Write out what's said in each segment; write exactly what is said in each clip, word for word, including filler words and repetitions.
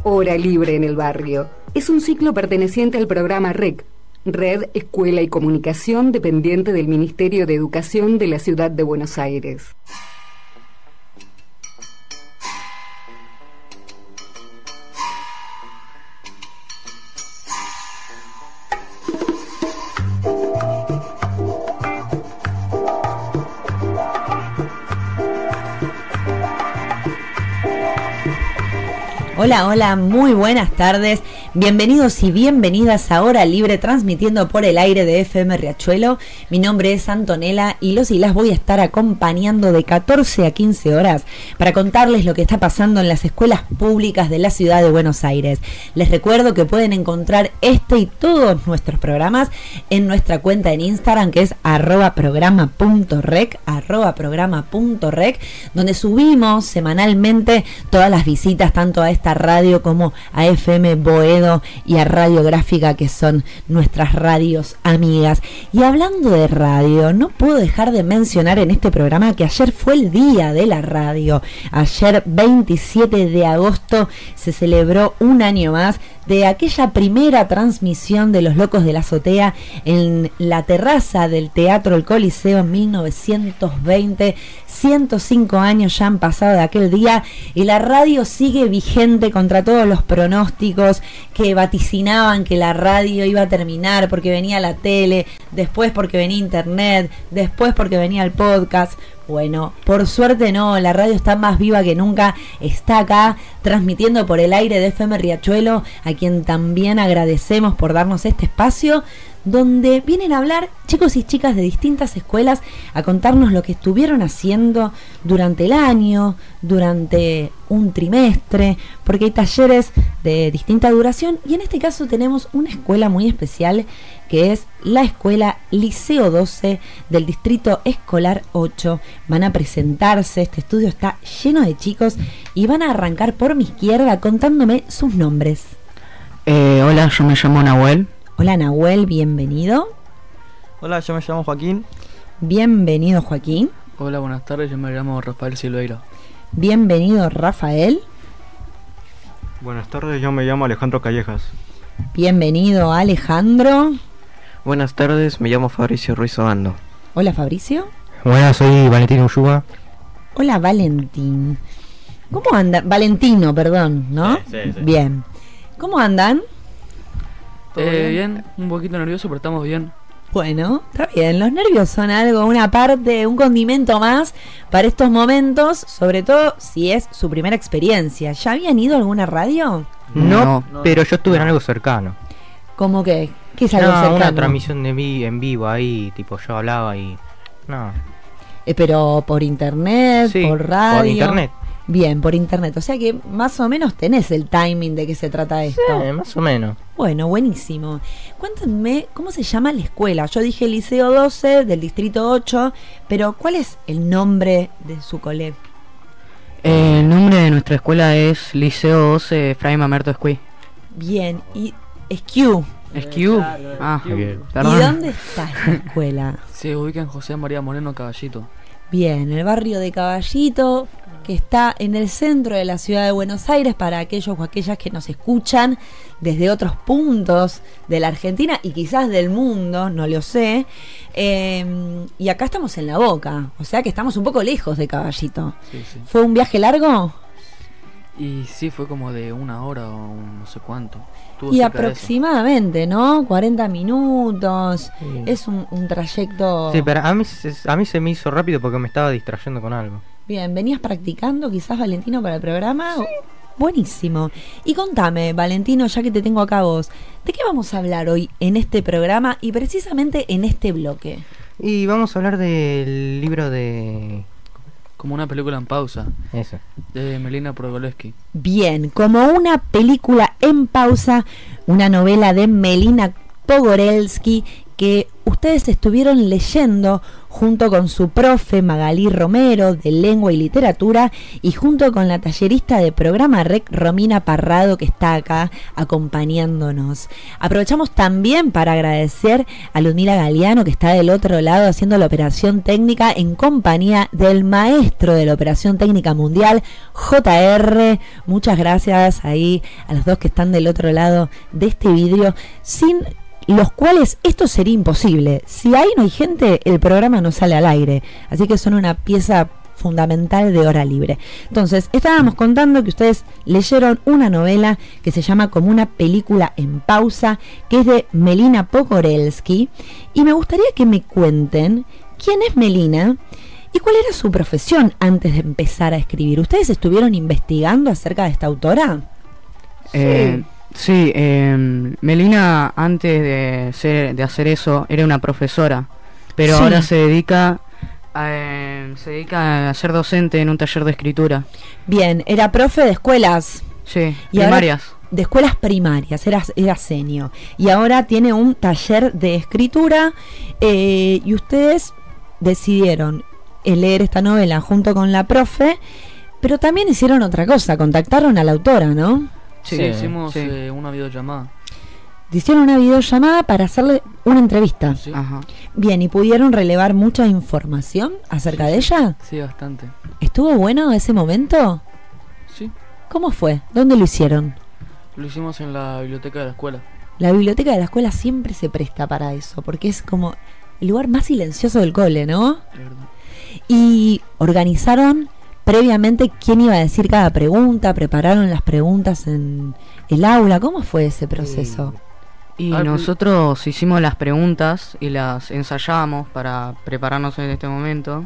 Hora Libre en el Barrio. Es un ciclo perteneciente al programa R E C, Red Escuela y Comunicación, dependiente del Ministerio de Educación de la Ciudad de Buenos Aires. Hola, hola, muy buenas tardes. Bienvenidos y bienvenidas a Hora Libre, transmitiendo por el aire de F M Riachuelo. Mi nombre es Antonella y los y las voy a estar acompañando de catorce a quince horas para contarles lo que está pasando en las escuelas públicas de la ciudad de Buenos Aires. Les recuerdo que pueden encontrar este y todos nuestros programas en nuestra cuenta en Instagram, que es arroba programa punto rec, arroba programa punto rec, donde subimos semanalmente todas las visitas tanto a esta radio como a F M Boedo y a Radiográfica, que son nuestras radios amigas. Y hablando de radio, no puedo dejar de mencionar en este programa que ayer fue el día de la radio. Ayer, veintisiete de agosto, se celebró un año más de aquella primera transmisión de Los Locos de la Azotea en la terraza del Teatro El Coliseo en mil novecientos veinte. ciento cinco años ya han pasado de aquel día y la radio sigue vigente contra todos los pronósticos que vaticinaban que la radio iba a terminar porque venía la tele, después porque venía internet, después porque venía el podcast. Bueno, por suerte no, la radio está más viva que nunca, está acá transmitiendo por el aire de F M Riachuelo, a quien también agradecemos por darnos este espacio, donde vienen a hablar chicos y chicas de distintas escuelas a contarnos lo que estuvieron haciendo durante el año, durante un trimestre, porque hay talleres de distinta duración y en este caso tenemos una escuela muy especial que es la escuela Liceo doce del Distrito Escolar ocho. Van a presentarse, este estudio está lleno de chicos y van a arrancar por mi izquierda contándome sus nombres. Eh, hola, yo me llamo Nahuel. Hola Nahuel, bienvenido. Hola, yo me llamo Joaquín. Bienvenido Joaquín. Hola, buenas tardes, yo me llamo Rafael Silveira. Bienvenido Rafael. Buenas tardes, yo me llamo Alejandro Callejas. Bienvenido Alejandro. Buenas tardes, me llamo Fabricio Ruiz Obando. Hola Fabricio. Buenas, soy Valentín Ulluga. Hola Valentín. ¿Cómo andan? Valentino, perdón, ¿no? Sí, sí, sí. Bien. ¿Cómo andan? Eh, bien? bien, un poquito nervioso, pero estamos bien. Bueno, está bien, los nervios son algo, una parte, un condimento más para estos momentos, sobre todo si es su primera experiencia. ¿Ya habían ido a alguna radio? No, No, no pero yo estuve no. en algo cercano. ¿Cómo que? ¿Qué es algo no, cercano? Una transmisión de vi en vivo ahí, tipo yo hablaba y... No. Eh, pero por internet, sí, por radio. por internet. Bien, por internet. O sea que más o menos tenés el timing de qué se trata esto. Sí, más o menos. Bueno, buenísimo. Cuéntenme, ¿cómo se llama la escuela? Yo dije Liceo doce del Distrito ocho, pero ¿cuál es el nombre de su cole? Eh, el nombre de nuestra escuela es Liceo doce Fray Mamerto Escuí. Bien, y Esquiú. ¿Esquiú? Ah, ¿Y dónde está la escuela? Se ubica en José María Moreno Caballito. Bien, el barrio de Caballito, que está en el centro de la ciudad de Buenos Aires, para aquellos o aquellas que nos escuchan desde otros puntos de la Argentina y quizás del mundo, no lo sé. Eh, y acá estamos en La Boca, o sea que estamos un poco lejos de Caballito. Sí, sí. ¿Fue un viaje largo? Y sí, fue como de una hora o un no sé cuánto. Estuvo Y cerca de aproximadamente, ¿no? cuarenta minutos. Sí. Es un, un trayecto... Sí, pero a mí, se- a mí se me hizo rápido porque me estaba distrayendo con algo. Bien, ¿venías practicando quizás, Valentino, para el programa? Sí. Buenísimo. Y contame, Valentino, ya que te tengo acá a vos, ¿de qué vamos a hablar hoy en este programa y precisamente en este bloque? Y vamos a hablar del libro de... Como una película en pausa, Eso. de Melina Progoleski. Bien, como una película en pausa, una novela de Melina Pogorelski que ustedes estuvieron leyendo junto con su profe Magalí Romero de Lengua y Literatura y junto con la tallerista de programa R E C Romina Parrado, que está acá acompañándonos. Aprovechamos también para agradecer a Ludmila Galeano, que está del otro lado haciendo la operación técnica en compañía del maestro de la operación técnica mundial, J R. Muchas gracias ahí a los dos que están del otro lado de este vidrio, sin los cuales esto sería imposible. Si ahí no hay gente, el programa no sale al aire. Así que son una pieza fundamental de Hora Libre. Entonces, estábamos contando que ustedes leyeron una novela que se llama Como una película en pausa, que es de Melina Pogorelski, y me gustaría que me cuenten quién es Melina y cuál era su profesión antes de empezar a escribir. ¿Ustedes estuvieron investigando acerca de esta autora? Eh, sí, eh, Melina antes de, ser, de hacer eso era una profesora, pero Sí. ahora se dedica a, eh, se dedica a ser docente en un taller de escritura. Bien, era profe de escuelas. Sí, Y ahora- primarias. De escuelas primarias, era, era senio. Y ahora tiene un taller de escritura, eh, y ustedes decidieron eh, leer esta novela junto con la profe, pero también hicieron otra cosa, contactaron a la autora, ¿no? Sí, Sí, hicimos sí. eh, una videollamada. Hicieron una videollamada para hacerle una entrevista. Sí, Ajá. Bien, ¿y pudieron relevar mucha información acerca de ella? sí, bastante. ¿Estuvo bueno ese momento? Sí, ¿Cómo fue? ¿Dónde lo hicieron? lo hicimos en la biblioteca de la escuela. La biblioteca de la escuela siempre se presta para eso, porque es como el lugar más silencioso del cole, ¿no? de verdad. Y organizaron previamente quién iba a decir cada pregunta, prepararon las preguntas en el aula. ¿Cómo fue ese proceso? Y Ah, nosotros hicimos las preguntas y las ensayamos para prepararnos en este momento.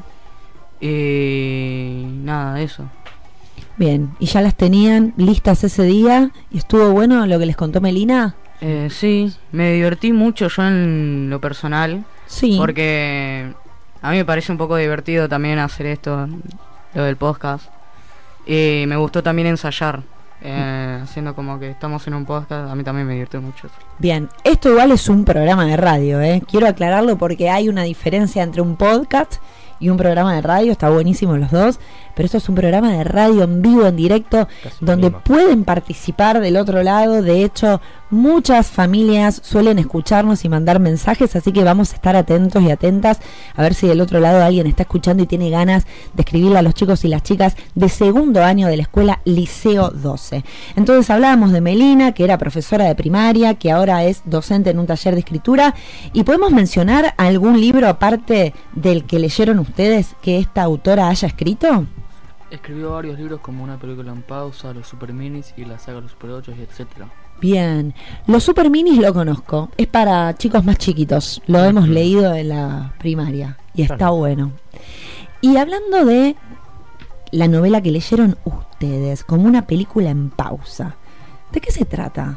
Y nada, eso. Bien, y ya las tenían listas ese día y estuvo bueno lo que les contó Melina. Eh, sí, me divertí mucho yo en lo personal, Sí. porque a mí me parece un poco divertido también hacer esto, lo del podcast. Y me gustó también ensayar, eh, haciendo como que estamos en un podcast, a mí también me divirtió mucho eso. Bien, esto igual es un programa de radio, ¿eh? Quiero aclararlo porque hay una diferencia entre un podcast y un programa de radio, está buenísimo los dos, pero esto es un programa de radio en vivo, en directo, Casi lo donde mismo. pueden participar del otro lado. De hecho, muchas familias suelen escucharnos y mandar mensajes, así que vamos a estar atentos y atentas a ver si del otro lado alguien está escuchando y tiene ganas de escribirle a los chicos y las chicas de segundo año de la escuela Liceo doce. Entonces hablábamos de Melina, que era profesora de primaria, que ahora es docente en un taller de escritura, y podemos mencionar algún libro aparte del que leyeron ustedes que esta autora haya escrito. Escribió varios libros como Una película en pausa, Los Super Minis y la saga Los Super ocho, y etcétera. Bien, los super minis lo conozco, es para chicos más chiquitos, lo hemos leído en la primaria y está Claro. bueno. Y hablando de la novela que leyeron ustedes, como una película en pausa, ¿de qué se trata?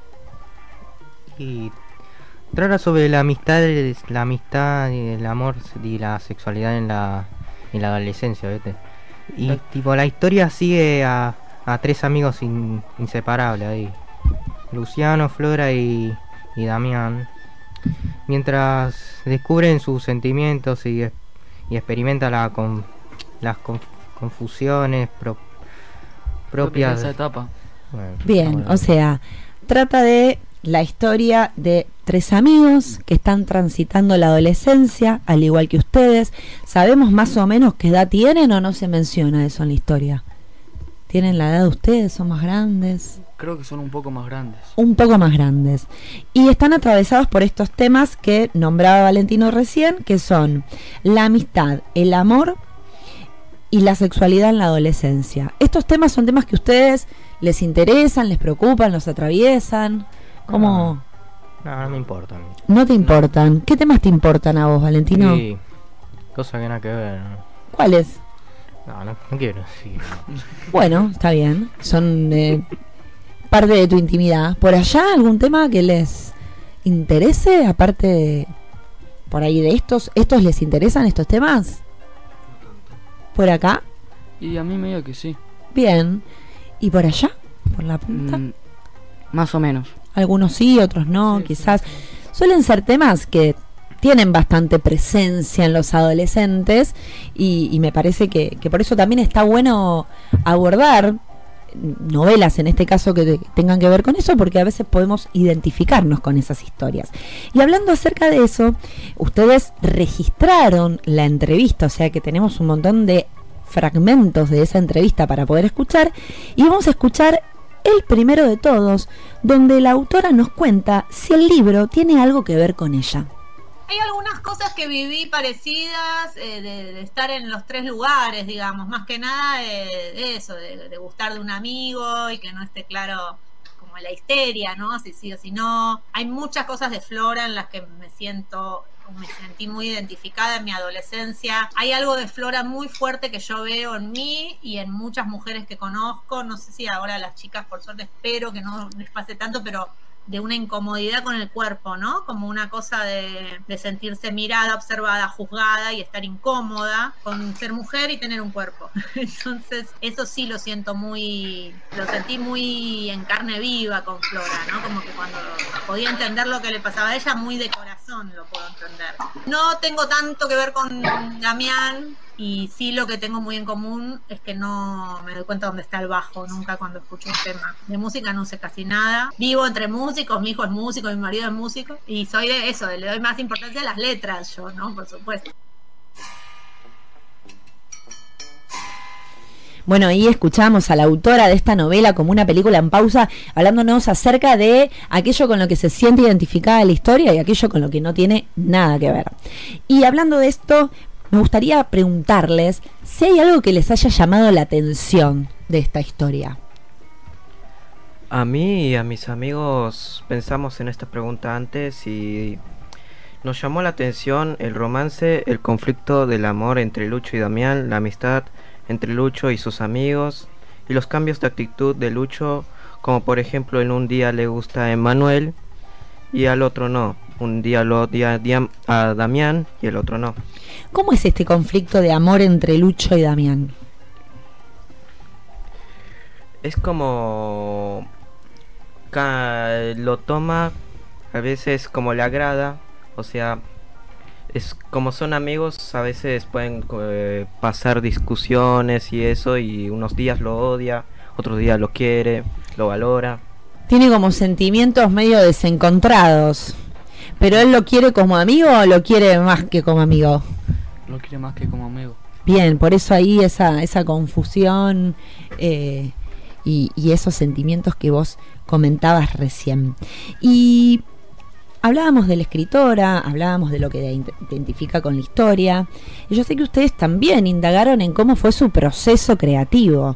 Y trata sobre la amistad, la amistad y el amor y la sexualidad en la, en la adolescencia, ¿viste? Y Eh. tipo la historia sigue a, a tres amigos in- inseparables ahí. Luciano, Flora y, y Damián. Mientras descubren sus sentimientos y, es- y experimenta la con, las conf- confusiones pro- Propias propias. de esa etapa. Bueno, Bien, bueno. o sea, trata de la historia de tres amigos que están transitando la adolescencia, al igual que ustedes. ¿Sabemos más o menos qué edad tienen o no se menciona eso en la historia? ¿Tienen la edad de ustedes? ¿Son más grandes? Creo que son un poco más grandes. Un poco más grandes. Y están atravesados por estos temas que nombraba Valentino recién, que son la amistad, el amor y la sexualidad en la adolescencia. ¿Estos temas son temas que a ustedes les interesan, les preocupan, los atraviesan? ¿Cómo? No, no me importa a mí. No te importan. ¿Qué temas te importan a vos, Valentino? Sí, cosa que nada que ver. ¿no? ¿Cuáles? No, no, no quiero decir. Bueno, está bien. Son eh, parte de tu intimidad. ¿Por allá algún tema que les interese? Aparte de, por ahí de estos, ¿estos les interesan estos temas? ¿Por acá? Y a mí medio que sí. Bien. ¿Y por allá? ¿Por la punta? Mm, más o menos. Algunos sí, otros no, Sí, quizás. Suelen ser temas que tienen bastante presencia en los adolescentes y, y me parece que, que por eso también está bueno abordar novelas en este caso que tengan que ver con eso, porque a veces podemos identificarnos con esas historias. Y hablando acerca de eso, ustedes registraron la entrevista, o sea que tenemos un montón de fragmentos de esa entrevista para poder escuchar, y vamos a escuchar el primero de todos, donde la autora nos cuenta si el libro tiene algo que ver con ella. Hay algunas cosas que viví parecidas, eh, de, de estar en los tres lugares, digamos, más que nada de, de eso, de, de gustar de un amigo y que no esté claro como la histeria, ¿no? Si sí o si no. Hay muchas cosas de Flora en las que me siento, me sentí muy identificada en mi adolescencia. Hay algo de Flora muy fuerte que yo veo en mí y en muchas mujeres que conozco. No sé si ahora las chicas, por suerte, espero que no les pase tanto, pero de una incomodidad con el cuerpo, ¿no? Como una cosa de, de sentirse mirada, observada, juzgada y estar incómoda con ser mujer y tener un cuerpo. Entonces, eso sí lo siento muy, lo sentí muy en carne viva con Flora, ¿no? Como que cuando podía entender lo que le pasaba a ella, muy de corazón lo puedo entender. No tengo tanto que ver con Damián, y sí lo que tengo muy en común es que no me doy cuenta dónde está el bajo nunca cuando escucho un tema. De música no sé casi nada. Vivo entre músicos, mi hijo es músico, mi marido es músico, y soy de eso, le doy más importancia a las letras yo, ¿no? Por supuesto. Bueno, ahí escuchamos a la autora de esta novela como una película en pausa, hablándonos acerca de aquello con lo que se siente identificada la historia y aquello con lo que no tiene nada que ver. Y hablando de esto, me gustaría preguntarles si hay algo que les haya llamado la atención de esta historia. A mí y a mis amigos pensamos en esta pregunta antes y nos llamó la atención el romance, el conflicto del amor entre Lucho y Damián, la amistad entre Lucho y sus amigos y los cambios de actitud de Lucho, como por ejemplo en un día le gusta a Emmanuel y al otro no. Un día lo odia a Damián y el otro no. ¿Cómo es este conflicto de amor entre Lucho y Damián? Es como lo toma, a veces como le agrada, o sea, es como son amigos, a veces pueden eh, pasar discusiones y eso, y unos días lo odia, otros días lo quiere, lo valora. Tiene como sentimientos medio desencontrados. ¿Pero él lo quiere como amigo o lo quiere más que como amigo? Lo quiere más que como amigo. Bien, por eso ahí esa, esa confusión eh, y, y esos sentimientos que vos comentabas recién. Y hablábamos de la escritora, hablábamos de lo que identifica con la historia. Y yo sé que ustedes también indagaron en cómo fue su proceso creativo.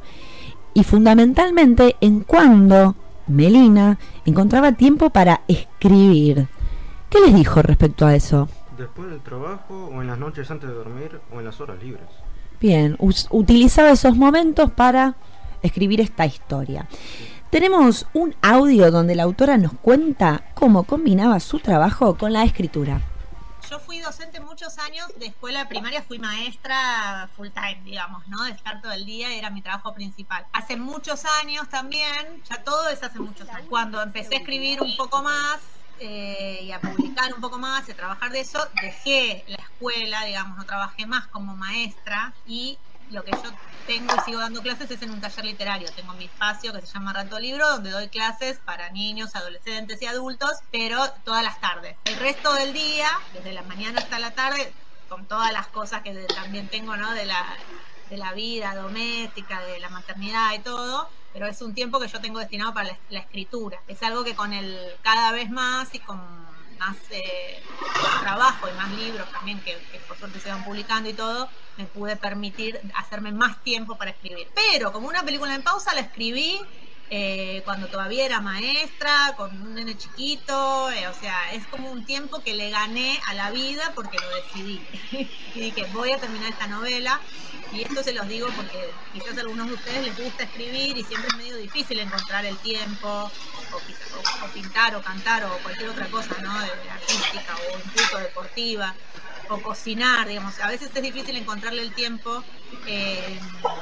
Y fundamentalmente en cuándo Melina encontraba tiempo para escribir. ¿Qué les dijo respecto a eso? Después del trabajo, o en las noches antes de dormir, o en las horas libres. Bien, utilizaba esos momentos para escribir esta historia. Tenemos un audio donde la autora nos cuenta cómo combinaba su trabajo con la escritura. Yo fui docente muchos años de escuela primaria, fui maestra full time, digamos, ¿no? De estar todo el día, era mi trabajo principal. Hace muchos años también, ya todo es hace muchos años. Cuando empecé a escribir un poco más, Eh, y a publicar un poco más y a trabajar de eso, dejé la escuela, digamos, no trabajé más como maestra, y lo que yo tengo y sigo dando clases es en un taller literario. Tengo mi espacio que se llama Rato Libro, donde doy clases para niños, adolescentes y adultos, pero todas las tardes. El resto del día, desde la mañana hasta la tarde, con todas las cosas que también tengo, ¿no? De la, de la vida doméstica, de la maternidad y todo, pero es un tiempo que yo tengo destinado para la, la escritura. Es algo que con el cada vez más y con más eh, trabajo y más libros también que, que por suerte se van publicando y todo, me pude permitir hacerme más tiempo para escribir. Pero como una película en pausa la escribí eh, cuando todavía era maestra, con un nene chiquito, eh, o sea, es como un tiempo que le gané a la vida porque lo decidí. Y dije, voy a terminar esta novela. Y esto se los digo porque quizás a algunos de ustedes les gusta escribir y siempre es medio difícil encontrar el tiempo, o, quizás, o, o pintar, o cantar, o cualquier otra cosa, ¿no? De, de artística, o incluso deportiva, o cocinar, digamos. A veces es difícil encontrarle el tiempo eh,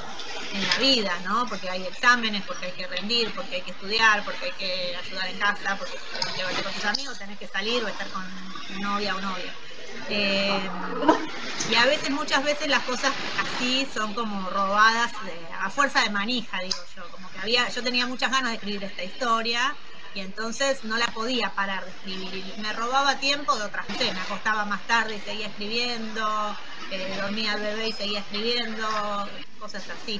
en la vida, ¿no? Porque hay exámenes, porque hay que rendir, porque hay que estudiar, porque hay que ayudar en casa, porque tenés que verte con tus amigos, tenés que salir o estar con novia o novia. Eh, y a veces, muchas veces las cosas así son como robadas de, a fuerza de manija, digo yo, como que había, yo tenía muchas ganas de escribir esta historia y entonces no la podía parar de escribir y me robaba tiempo de otras cosas, me acostaba más tarde y seguía escribiendo, eh, dormía al bebé y seguía escribiendo, cosas así.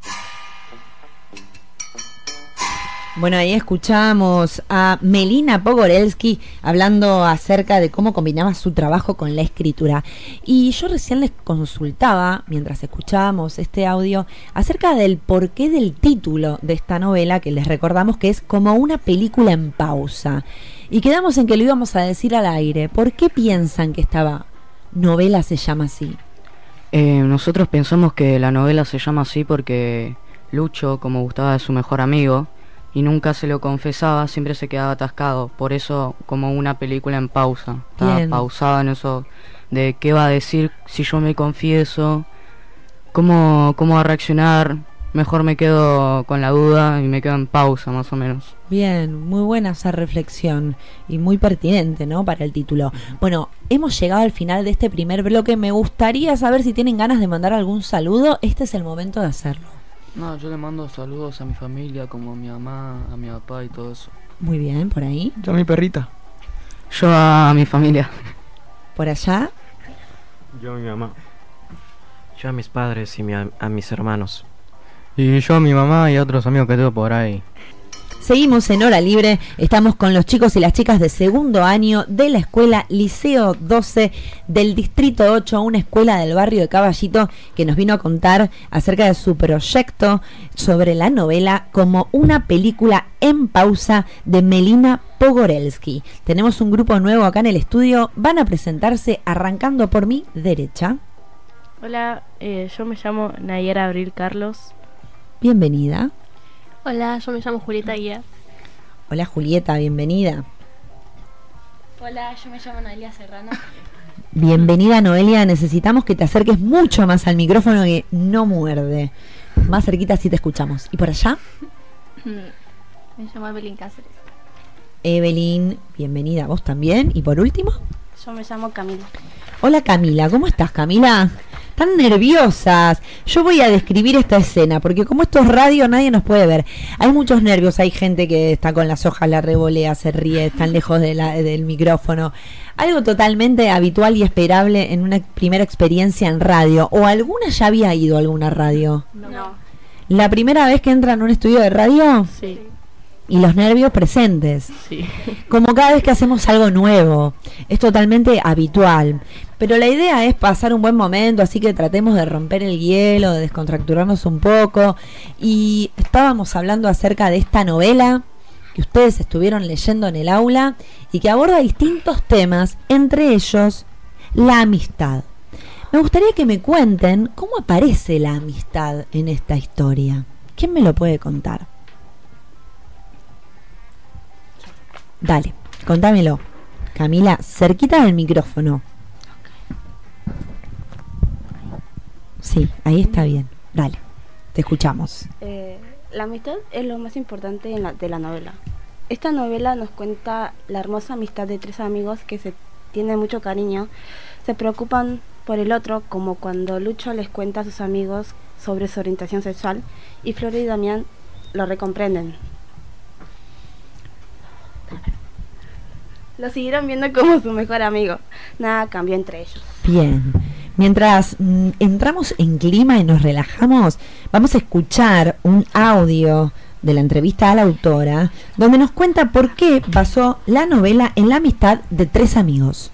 Bueno, ahí escuchamos a Melina Pogorelsky hablando acerca de cómo combinaba su trabajo con la escritura. Y yo recién les consultaba, mientras escuchábamos este audio, acerca del porqué del título de esta novela, que les recordamos que es Como una película en pausa. Y quedamos en que lo íbamos a decir al aire. ¿Por qué piensan que esta novela se llama así? Eh, nosotros pensamos que la novela se llama así porque Lucho, como gustaba de su mejor amigo, y nunca se lo confesaba, siempre se quedaba atascado. Por eso, como una película en pausa. Estaba Bien. pausada en eso de qué va a decir si yo me confieso, cómo, cómo va a reaccionar. Mejor me quedo con la duda y me quedo en pausa, más o menos. Bien, muy buena esa reflexión y muy pertinente, ¿no?, para el título. Bueno, hemos llegado al final de este primer bloque. Me gustaría saber si tienen ganas de mandar algún saludo. Este es el momento de hacerlo. No, yo le mando saludos a mi familia, como a mi mamá, a mi papá y todo eso. Muy bien, por ahí. Yo a mi perrita. Yo a mi familia. Por allá. Yo a mi mamá. Yo a mis padres y mi, a, a mis hermanos. Y yo a mi mamá y a otros amigos que tengo por ahí. Seguimos en Hora Libre, estamos con los chicos y las chicas de segundo año de la escuela Liceo doce del Distrito ocho, una escuela del barrio de Caballito, que nos vino a contar acerca de su proyecto sobre la novela Como una película en pausa de Melina Pogorelsky. Tenemos un grupo nuevo acá en el estudio, van a presentarse arrancando por mi derecha. Hola, eh, yo me llamo Nayara Abril Carlos. Bienvenida. Hola, yo me llamo Julieta Guía. Hola Julieta, bienvenida. Hola, yo me llamo Noelia Serrano. Bienvenida Noelia, necesitamos que te acerques mucho más al micrófono que no muerde. Más cerquita así te escuchamos. ¿Y por allá? Me llamo Evelyn Cáceres. Evelyn, bienvenida. ¿Vos también? ¿Y por último? Yo me llamo Camila. Hola Camila, ¿cómo estás Camila? Están nerviosas. Yo voy a describir esta escena, porque como esto es radio nadie nos puede ver. Hay muchos nervios, hay gente que está con las hojas, la revolea, se ríe, están lejos de la, del micrófono. Algo totalmente habitual y esperable en una primera experiencia en radio. ¿O alguna ya había ido a alguna radio? No. ¿La primera vez que entran a un estudio de radio? Sí. Y los nervios presentes. Sí. Como cada vez que hacemos algo nuevo. Es totalmente habitual. Pero la idea es pasar un buen momento, así que tratemos de romper el hielo, de descontracturarnos un poco. Y estábamos hablando acerca de esta novela que ustedes estuvieron leyendo en el aula y que aborda distintos temas, entre ellos la amistad. Me gustaría que me cuenten cómo aparece la amistad en esta historia. ¿Quién me lo puede contar? Dale, contámelo. Camila, cerquita del micrófono. Sí, ahí está bien. Dale, te escuchamos. Eh, la amistad es lo más importante en la, de la novela. Esta novela nos cuenta la hermosa amistad de tres amigos que se tienen mucho cariño, se preocupan por el otro, como cuando Lucho les cuenta a sus amigos sobre su orientación sexual y Flor y Damián lo recomprenden. Lo siguieron viendo como su mejor amigo. Nada cambió entre ellos. Bien. Mientras mm, entramos en clima y nos relajamos, vamos a escuchar un audio de la entrevista a la autora, donde nos cuenta por qué basó la novela en la amistad de tres amigos.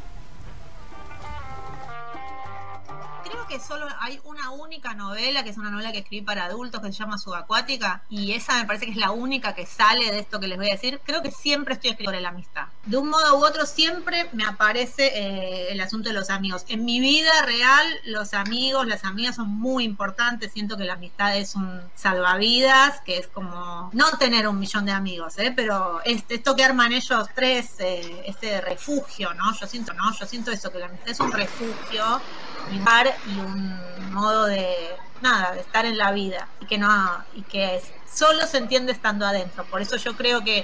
Creo que solo hay una única novela, que es una novela que escribí para adultos, que se llama Subacuática, y esa me parece que es la única que sale de esto que les voy a decir. Creo que siempre estoy escribiendo sobre la amistad. De un modo u otro siempre me aparece eh, el asunto de los amigos. En mi vida real, los amigos, las amigas son muy importantes. Siento que la amistad es un salvavidas, que es como no tener un millón de amigos, ¿eh? Pero este, esto que arman ellos tres, eh, ese refugio, ¿no? Yo siento, ¿no? Yo siento eso, que la amistad es un refugio, un lugar y un modo de nada, de estar en la vida, y que no, y que es, solo se entiende estando adentro. Por eso yo creo que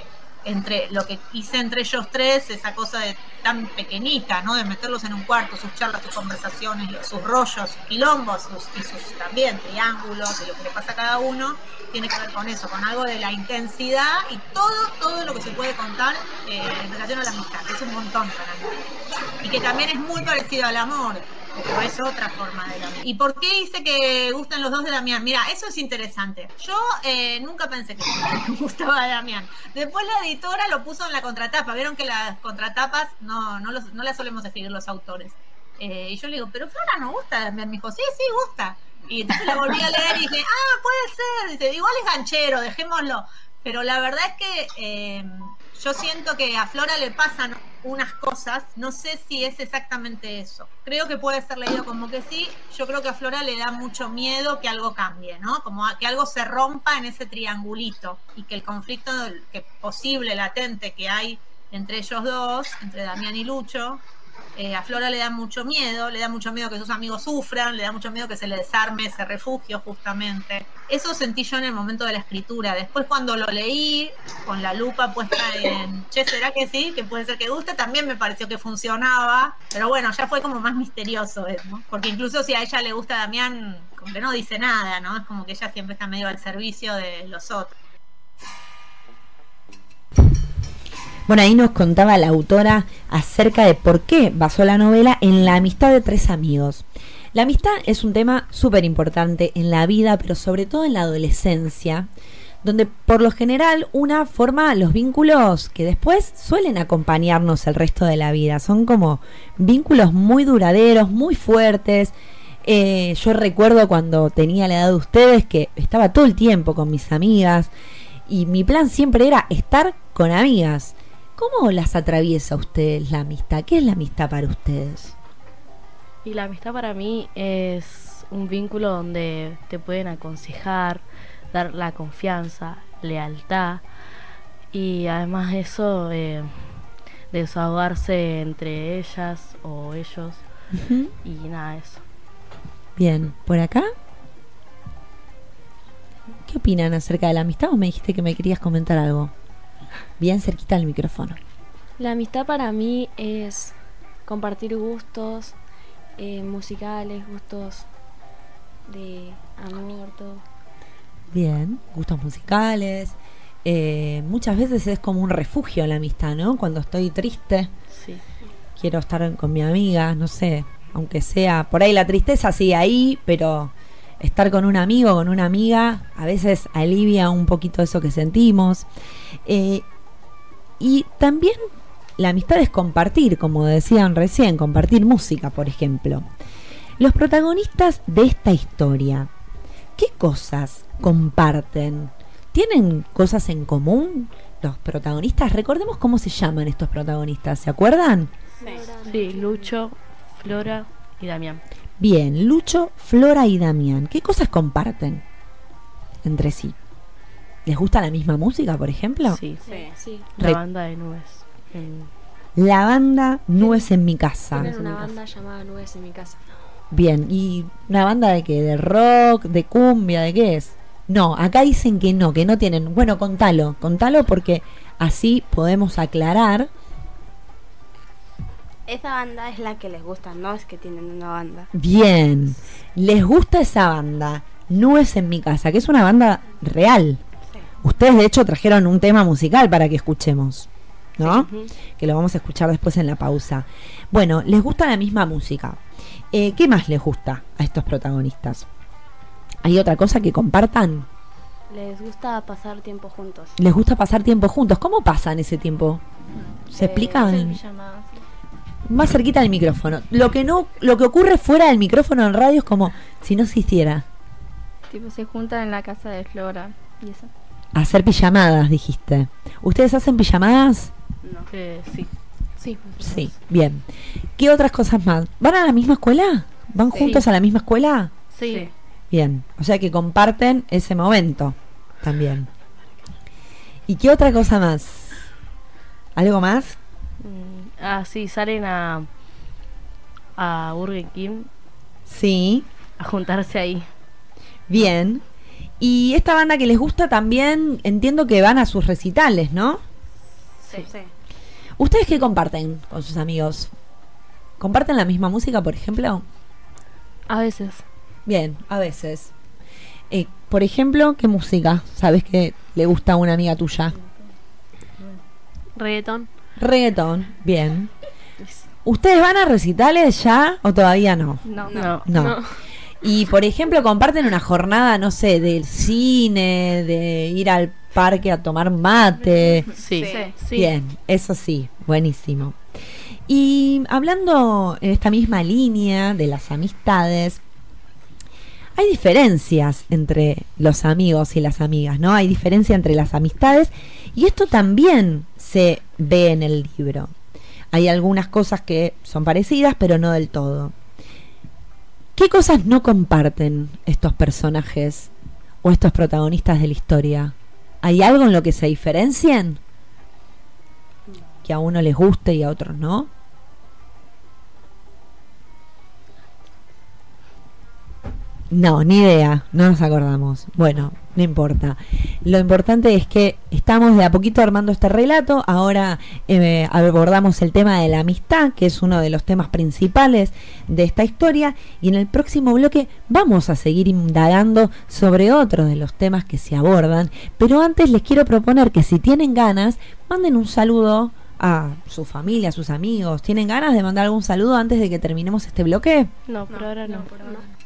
entre lo que hice entre ellos tres, esa cosa de tan pequeñita, ¿no? De meterlos en un cuarto, sus charlas, sus conversaciones, sus rollos, sus quilombos, sus, y sus también triángulos, y lo que le pasa a cada uno, tiene que ver con eso, con algo de la intensidad y todo, todo lo que se puede contar eh, en relación a la amistad, que es un montón para mí. Y que también es muy parecido al amor, o es otra forma de amor. ¿Y por qué dice que gustan los dos de Damián? Mira, eso es interesante. Yo eh, nunca pensé que me gustaba de Damián. Después la editora lo puso en la contratapa. Vieron que las contratapas no, no, los, no las solemos escribir los autores. Eh, y yo le digo, pero Flora no gusta de Damián. Me dijo, sí, sí, gusta. Y entonces la volví a leer y dije, ah, puede ser. Dice, igual es ganchero, dejémoslo. Pero la verdad es que eh, yo siento que a Flora le pasan unas cosas, no sé si es exactamente eso. Creo que puede ser leído como que sí. Yo creo que a Flora le da mucho miedo que algo cambie, ¿no? Como a, que algo se rompa en ese triangulito y que el conflicto que posible, latente que hay entre ellos dos, entre Damián y Lucho, eh, a Flora le da mucho miedo, le da mucho miedo que sus amigos sufran, le da mucho miedo que se le desarme ese refugio justamente. Eso sentí yo en el momento de la escritura. Después cuando lo leí, con la lupa puesta en, che, ¿será que sí? Que puede ser que guste, también me pareció que funcionaba, pero bueno, ya fue como más misterioso, ¿no? Porque incluso si a ella le gusta Damián, como que no dice nada, ¿no? Es como que ella siempre está medio al servicio de los otros. Bueno, ahí nos contaba la autora acerca de por qué basó la novela en la amistad de tres amigos. La amistad es un tema súper importante en la vida, pero sobre todo en la adolescencia, donde por lo general una forma los vínculos que después suelen acompañarnos el resto de la vida. Son como vínculos muy duraderos, muy fuertes. Eh, yo recuerdo cuando tenía la edad de ustedes que estaba todo el tiempo con mis amigas y mi plan siempre era estar con amigas. ¿Cómo las atraviesa a ustedes la amistad? ¿Qué es la amistad para ustedes? Y la amistad para mí es un vínculo donde te pueden aconsejar, dar la confianza, lealtad y además eso, eh, desahogarse entre ellas o ellos. Uh-huh. Y nada, eso. Bien, ¿por acá? ¿Qué opinan acerca de la amistad o me dijiste que me querías comentar algo? Bien cerquita del micrófono. La amistad para mí es compartir gustos eh, musicales, gustos de amor, todo. Bien, gustos musicales. Eh, muchas veces es como un refugio la amistad, ¿no? Cuando estoy triste, sí. Quiero estar con mi amiga, no sé, aunque sea por ahí la tristeza sigue ahí, pero estar con un amigo, con una amiga, a veces alivia un poquito eso que sentimos. Eh, y también la amistad es compartir, como decían recién, compartir música, por ejemplo. Los protagonistas de esta historia, ¿qué cosas comparten? ¿Tienen cosas en común los protagonistas? Recordemos cómo se llaman estos protagonistas, ¿se acuerdan? Sí, sí, Lucho, Flora y Damián. Bien, Lucho, Flora y Damián, ¿qué cosas comparten entre sí? ¿Les gusta la misma música, por ejemplo? Sí, sí. sí. La banda de Nubes. En... La banda Nubes en mi casa. Tienen una banda llamada Nubes en mi casa. Bien, ¿y una banda de qué? ¿De rock? ¿De cumbia? ¿De qué es? No, acá dicen que no, que no tienen. Bueno, contalo, contalo porque así podemos aclarar. Esa banda es la que les gusta, no es que tienen una banda. Bien, les gusta esa banda, Nubes en mi casa, que es una banda real. Sí. Ustedes de hecho trajeron un tema musical para que escuchemos, ¿no? Sí. Que lo vamos a escuchar después en la pausa. Bueno, les gusta la misma música. Eh, ¿Qué más les gusta a estos protagonistas? ¿Hay otra cosa que compartan? Les gusta pasar tiempo juntos. Les gusta pasar tiempo juntos. ¿Cómo pasan ese tiempo? ¿Se eh, explican? Más cerquita del micrófono. Lo que no, lo que ocurre fuera del micrófono en radio es como si no se hiciera. Tipo, se juntan en la casa de Flora y eso. Hacer pijamadas, dijiste. ¿Ustedes hacen pijamadas? No. Eh, sí. Sí. Sí, bien. ¿Qué otras cosas más? ¿Van a la misma escuela? ¿Van sí. juntos a la misma escuela? Sí. Bien, o sea que comparten ese momento también. ¿Y qué otra cosa más? ¿Algo más? Mm, ah, sí, salen a a Burger King. Sí. A juntarse ahí. Bien. Y esta banda que les gusta también, entiendo que van a sus recitales, ¿no? Sí. sí. ¿Ustedes qué comparten con sus amigos? ¿Comparten la misma música, por ejemplo? A veces. Bien, a veces. Eh, por ejemplo, ¿qué música sabes que le gusta a una amiga tuya? Reggaetón. Reggaetón, bien. ¿Ustedes van a recitales ya o todavía no? No. No. No. No. Y, por ejemplo, comparten una jornada, no sé, del cine, de ir al parque a tomar mate. Sí. Sí. Sí. Bien, eso sí, buenísimo. Y hablando en esta misma línea de las amistades, hay diferencias entre los amigos y las amigas, ¿no? Hay diferencia entre las amistades y esto también se ve en el libro. Hay algunas cosas que son parecidas, pero no del todo. ¿Qué cosas no comparten estos personajes o estos protagonistas de la historia? ¿Hay algo en lo que se diferencien? Que a uno les guste y a otros no. No, ni idea, no nos acordamos. Bueno, no importa. Lo importante es que estamos de a poquito armando este relato. Ahora eh, abordamos el tema de la amistad, que es uno de los temas principales de esta historia. Y en el próximo bloque vamos a seguir indagando sobre otro de los temas que se abordan. Pero antes les quiero proponer que si tienen ganas, manden un saludo a su familia, a sus amigos. ¿Tienen ganas de mandar algún saludo antes de que terminemos este bloque? No, por ahora no. Por ahora no.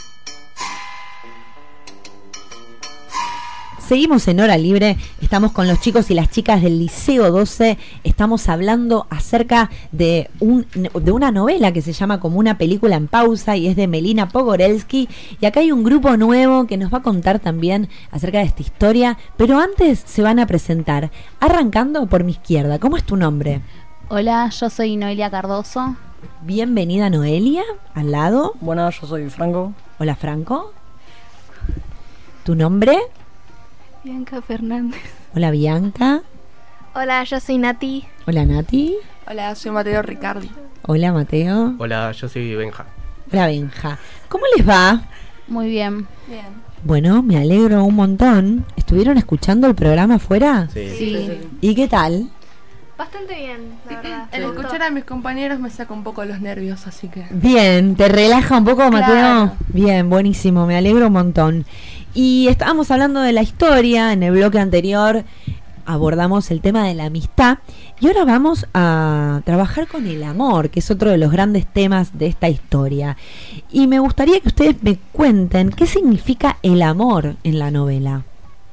Seguimos en Hora Libre, estamos con los chicos y las chicas del Liceo doce, estamos hablando acerca de, un, de una novela que se llama Como una película en pausa y es de Melina Pogorelsky, y acá hay un grupo nuevo que nos va a contar también acerca de esta historia, pero antes se van a presentar, arrancando por mi izquierda. ¿Cómo es tu nombre? Hola, yo soy Noelia Cardoso. Bienvenida Noelia, al lado. Bueno, yo soy Franco. Hola Franco. ¿Tu nombre? Bianca Fernández. Hola Bianca. Hola, yo soy Nati. Hola Nati. Hola, soy Mateo Ricardi. Hola Mateo. Hola, yo soy Benja. Hola Benja. ¿Cómo les va? Muy bien. Bien. Bueno, me alegro un montón. ¿Estuvieron escuchando el programa afuera? Sí. Sí. ¿Y qué tal? Bastante bien, la verdad. El escuchar a mis compañeros me saca un poco los nervios, así que... Bien, ¿te relaja un poco, Mateo? Claro. Bien, buenísimo, me alegro un montón. Y estábamos hablando de la historia, en el bloque anterior abordamos el tema de la amistad y ahora vamos a trabajar con el amor, que es otro de los grandes temas de esta historia. Y me gustaría que ustedes me cuenten qué significa el amor en la novela.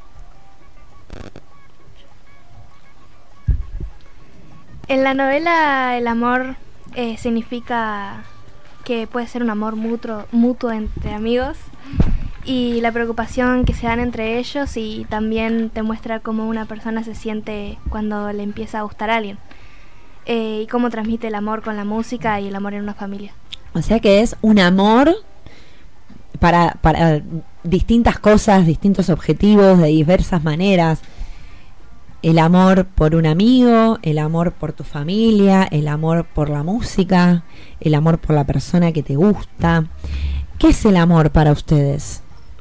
En la novela el amor eh, significa que puede ser un amor mutuo, mutuo entre amigos y la preocupación que se dan entre ellos, y también te muestra cómo una persona se siente cuando le empieza a gustar a alguien eh, y cómo transmite el amor con la música y el amor en una familia. O sea que es un amor para, para distintas cosas, distintos objetivos, de diversas maneras. El amor por un amigo, el amor por tu familia, el amor por la música, el amor por la persona que te gusta. ¿Qué es el amor para ustedes?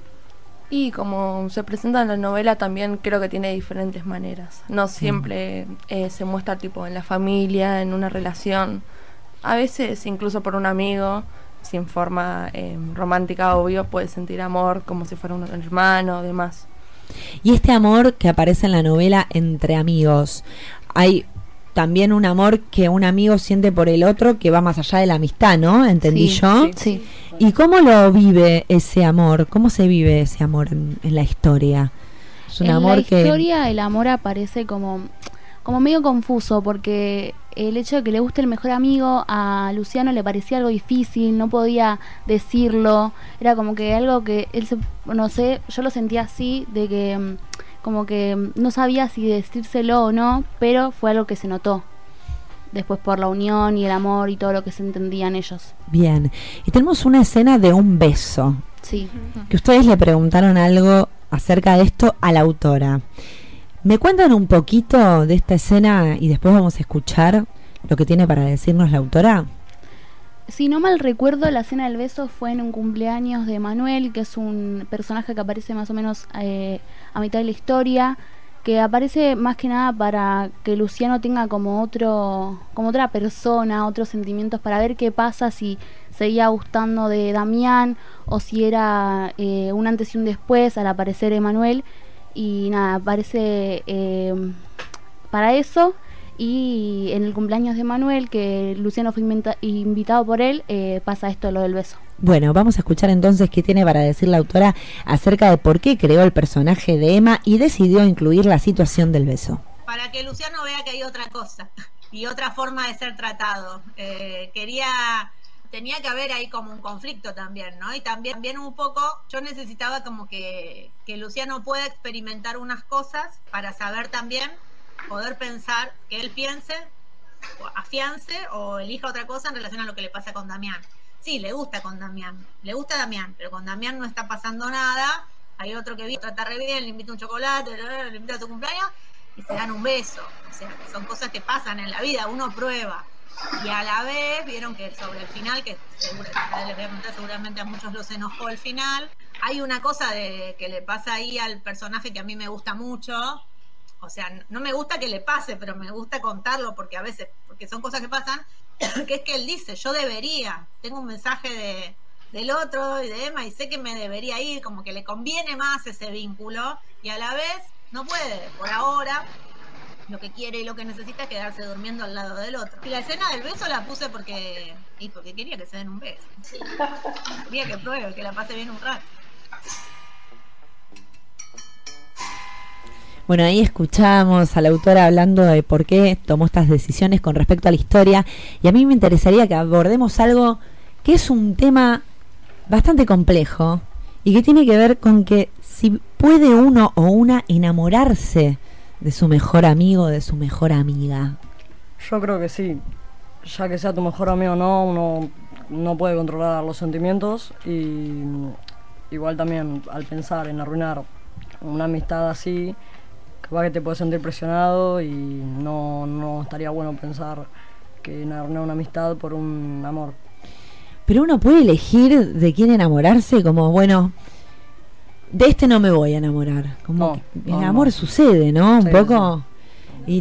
Y como se presenta en la novela, también creo que tiene diferentes maneras. No siempre eh, se muestra tipo en la familia, en una relación. A veces incluso por un amigo, sin forma eh, romántica, obvio, puedes sentir amor como si fuera un hermano o demás. Y este amor que aparece en la novela entre amigos, hay también un amor que un amigo siente por el otro que va más allá de la amistad, ¿no? ¿Entendí Sí, yo? sí, sí. ¿Y cómo lo vive ese amor? ¿Cómo se vive ese amor en, en la historia? Es un en amor la que... historia el amor aparece como, como medio confuso, porque el hecho de que le guste el mejor amigo a Luciano le parecía algo difícil, no podía decirlo, era como que algo que él se, no sé, yo lo sentía así, de que mm, como que mm, no sabía si decírselo o no, pero fue algo que se notó después por la unión y el amor y todo lo que se entendían ellos. Bien, y tenemos una escena de un beso. Sí. Que ustedes le preguntaron algo acerca de esto a la autora. ¿Me cuentan un poquito de esta escena y después vamos a escuchar lo que tiene para decirnos la autora? Si no mal recuerdo, la escena del beso fue en un cumpleaños de Manuel, que es un personaje que aparece más o menos eh, a mitad de la historia, que aparece más que nada para que Luciano tenga como otro, como otra persona, otros sentimientos, para ver qué pasa si seguía gustando de Damián o si era eh, un antes y un después al aparecer Emanuel. Y nada, aparece eh, para eso. Y en el cumpleaños de Manuel, que Luciano fue inventa- invitado por él, eh, pasa esto, lo del beso. Bueno, vamos a escuchar entonces qué tiene para decir la autora acerca de por qué creó el personaje de Emma y decidió incluir la situación del beso. Para que Luciano vea que hay otra cosa y otra forma de ser tratado. Eh, quería, tenía que haber ahí como un conflicto también, ¿no? Y también, también un poco, yo necesitaba como que, que Luciano pueda experimentar unas cosas para saber también, poder pensar, que él piense, o afiance o elija otra cosa en relación a lo que le pasa con Damián. Sí, le gusta con Damián, le gusta Damián, pero con Damián no está pasando nada. Hay otro que viene, trata re bien, le invita un chocolate, le invita a tu cumpleaños y se dan un beso. O sea, son cosas que pasan en la vida, uno prueba. Y a la vez, vieron que sobre el final, que seguro, les voy a contar, seguramente a muchos los enojó el final, hay una cosa de, que le pasa ahí al personaje que a mí me gusta mucho. O sea, no me gusta que le pase, pero me gusta contarlo porque a veces, porque son cosas que pasan, que es que él dice, yo debería, tengo un mensaje de, del otro y de Emma y sé que me debería ir, como que le conviene más ese vínculo y a la vez no puede, por ahora lo que quiere y lo que necesita es quedarse durmiendo al lado del otro. Y la escena del beso la puse porque, y porque quería que se den un beso, quería que pruebe, que la pase bien un rato. Bueno, ahí escuchamos a la autora hablando de por qué tomó estas decisiones con respecto a la historia, y a mí me interesaría que abordemos algo que es un tema bastante complejo y que tiene que ver con que si puede uno o una enamorarse de su mejor amigo, de su mejor amiga. Yo creo que sí, ya que sea tu mejor amigo o no, uno no puede controlar los sentimientos y igual también al pensar en arruinar una amistad así, capaz que te puedes sentir presionado y no, no estaría bueno pensar que en arruinar una amistad por un amor. Pero uno puede elegir de quién enamorarse, como bueno, de este no me voy a enamorar. Como No, que no, el amor no. sucede, ¿no? Un Sí, poco. Y